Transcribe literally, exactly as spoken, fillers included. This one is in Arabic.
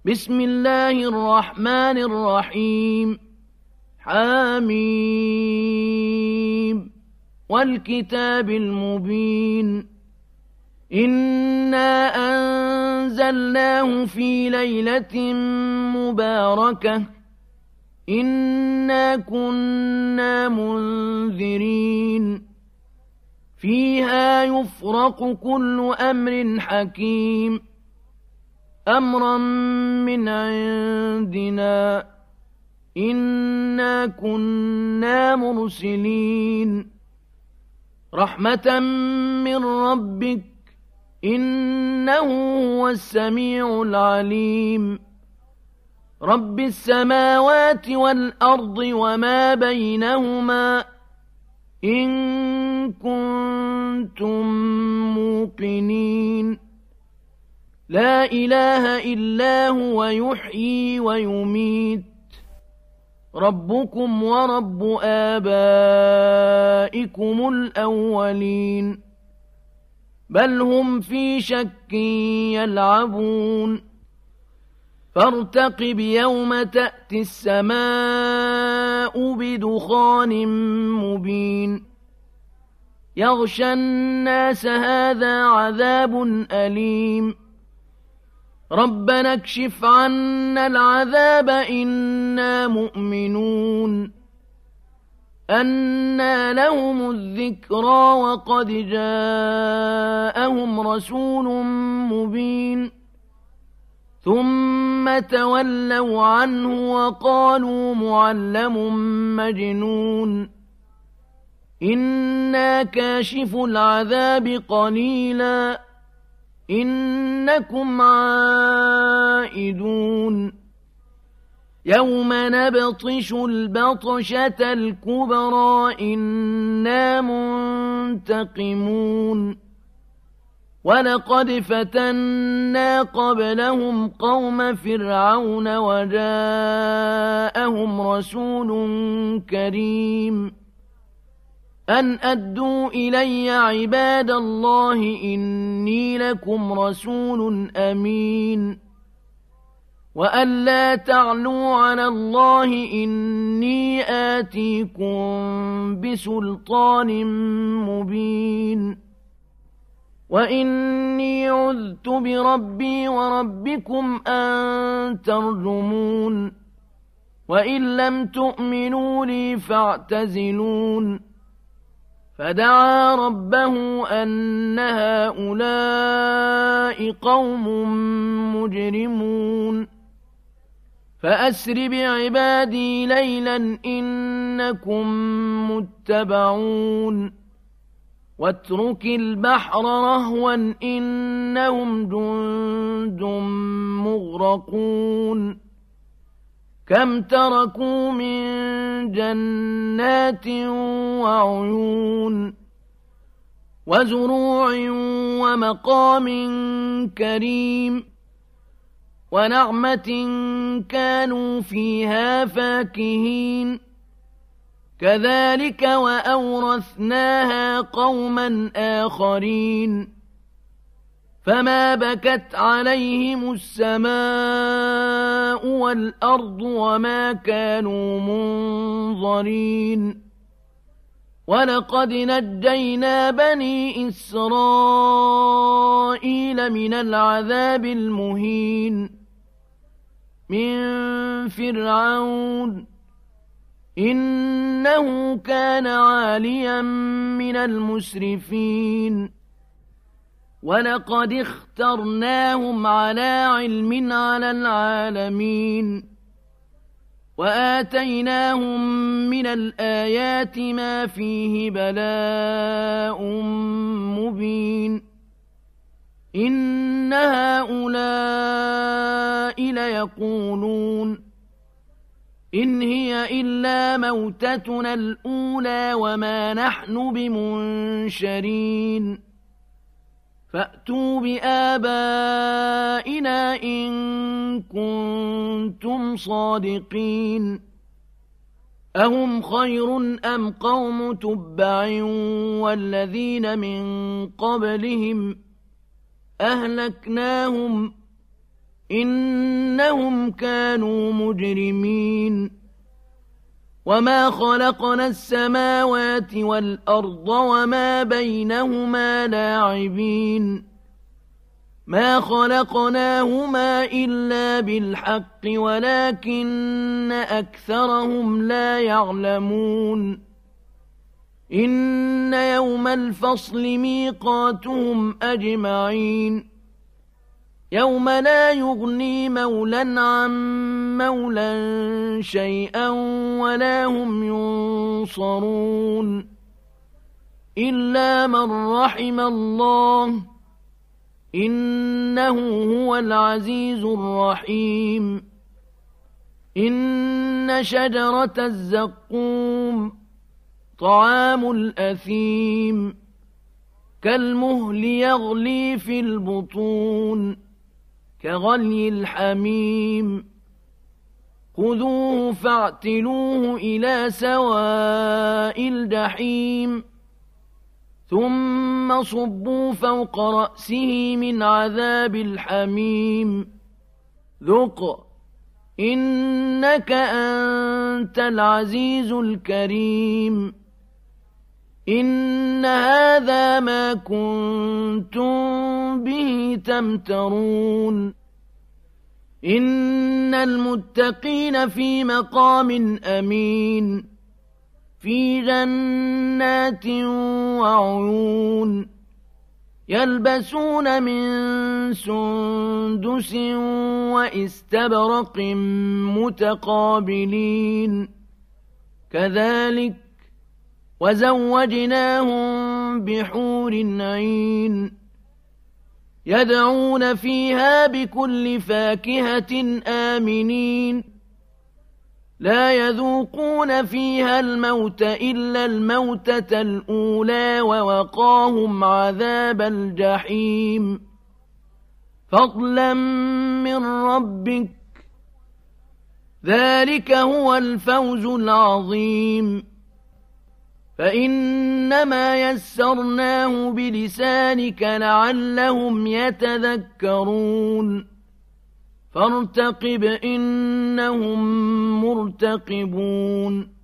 بسم الله الرحمن الرحيم حميم والكتاب المبين إنا أنزلناه في ليلة مباركة إنا كنا منذرين فيها يفرق كل أمر حكيم أمرا من عندنا إنا كنا مرسلين رحمة من ربك إنه هو السميع العليم رب السماوات والأرض وما بينهما إن كنتم موقنين لا إله إلا هو يحيي ويميت ربكم ورب آبائكم الأولين بل هم في شك يلعبون فارتقب يوم تأتي السماء بدخان مبين يغشى الناس هذا عذاب أليم ربنا اكشف عنا العذاب إنا مؤمنون أنى لهم الذكرى وقد جاءهم رسول مبين ثم تولوا عنه وقالوا معلم مجنون إنا كاشف العذاب قليلا إنكم عائدون يوم نبطش البطشة الكبرى إنا منتقمون ولقد فتنا قبلهم قوم فرعون وجاءهم رسول كريم أن أدوا إلي عباد الله إني لكم رسول أمين وأن لا تعلوا على الله إني آتيكم بسلطان مبين وإني عذت بربي وربكم أن ترجمون وإن لم تؤمنوا لي فاعتزلون فدعا ربه أن هؤلاء قوم مجرمون فأسر بعبادي ليلا إنكم متبعون واترك البحر رهوا إنهم جند مغرقون كم تركوا من جنات وعيون وزروع ومقام كريم ونعمة كانوا فيها فاكهين كذلك وأورثناها قوما آخرين فما بكت عليهم السماء والأرض وما كانوا منظرين ولقد نجينا بني إسرائيل من العذاب المهين من فرعون إنه كان عاليا من المسرفين ولقد اخترناهم على علم على العالمين وآتيناهم من الآيات ما فيه بلاء مبين إن هؤلاء ليقولون إن هي إلا موتتنا الأولى وما نحن بمنشرين فأتوا بآبائنا إن كنتم صادقين أهم خير أم قوم تبع والذين من قبلهم أهلكناهم إنهم إنهم كانوا مجرمين وما خلقنا السماوات والأرض وما بينهما لاعبين ما خلقناهما إلا بالحق ولكن أكثرهم لا يعلمون إن يوم الفصل ميقاتهم أجمعين يوم لا يغني مولى عن مولى شيئا ولا هم ينصرون إلا من رحم الله إنه هو العزيز الرحيم إن شجرة الزقوم طعام الأثيم كالمهل يغلي في البطون كغلي الحميم خذوه فاعتلوه إلى سواء الجحيم ثم صبوا فوق رأسه من عذاب الحميم ذق إنك أنت العزيز الكريم إن هذا ما كنتم به تمترون إن المتقين في مقام أمين في جنات وعيون يلبسون من سندس وإستبرق متقابلين كذلك وزوجناهم بحور عين يدعون فيها بكل فاكهة آمنين لا يذوقون فيها الموت إلا الموتة الأولى ووقاهم عذاب الجحيم فضلا من ربك ذلك هو الفوز العظيم فإنما يسرناه بلسانك لعلهم يتذكرون فارتقب إنهم مرتقبون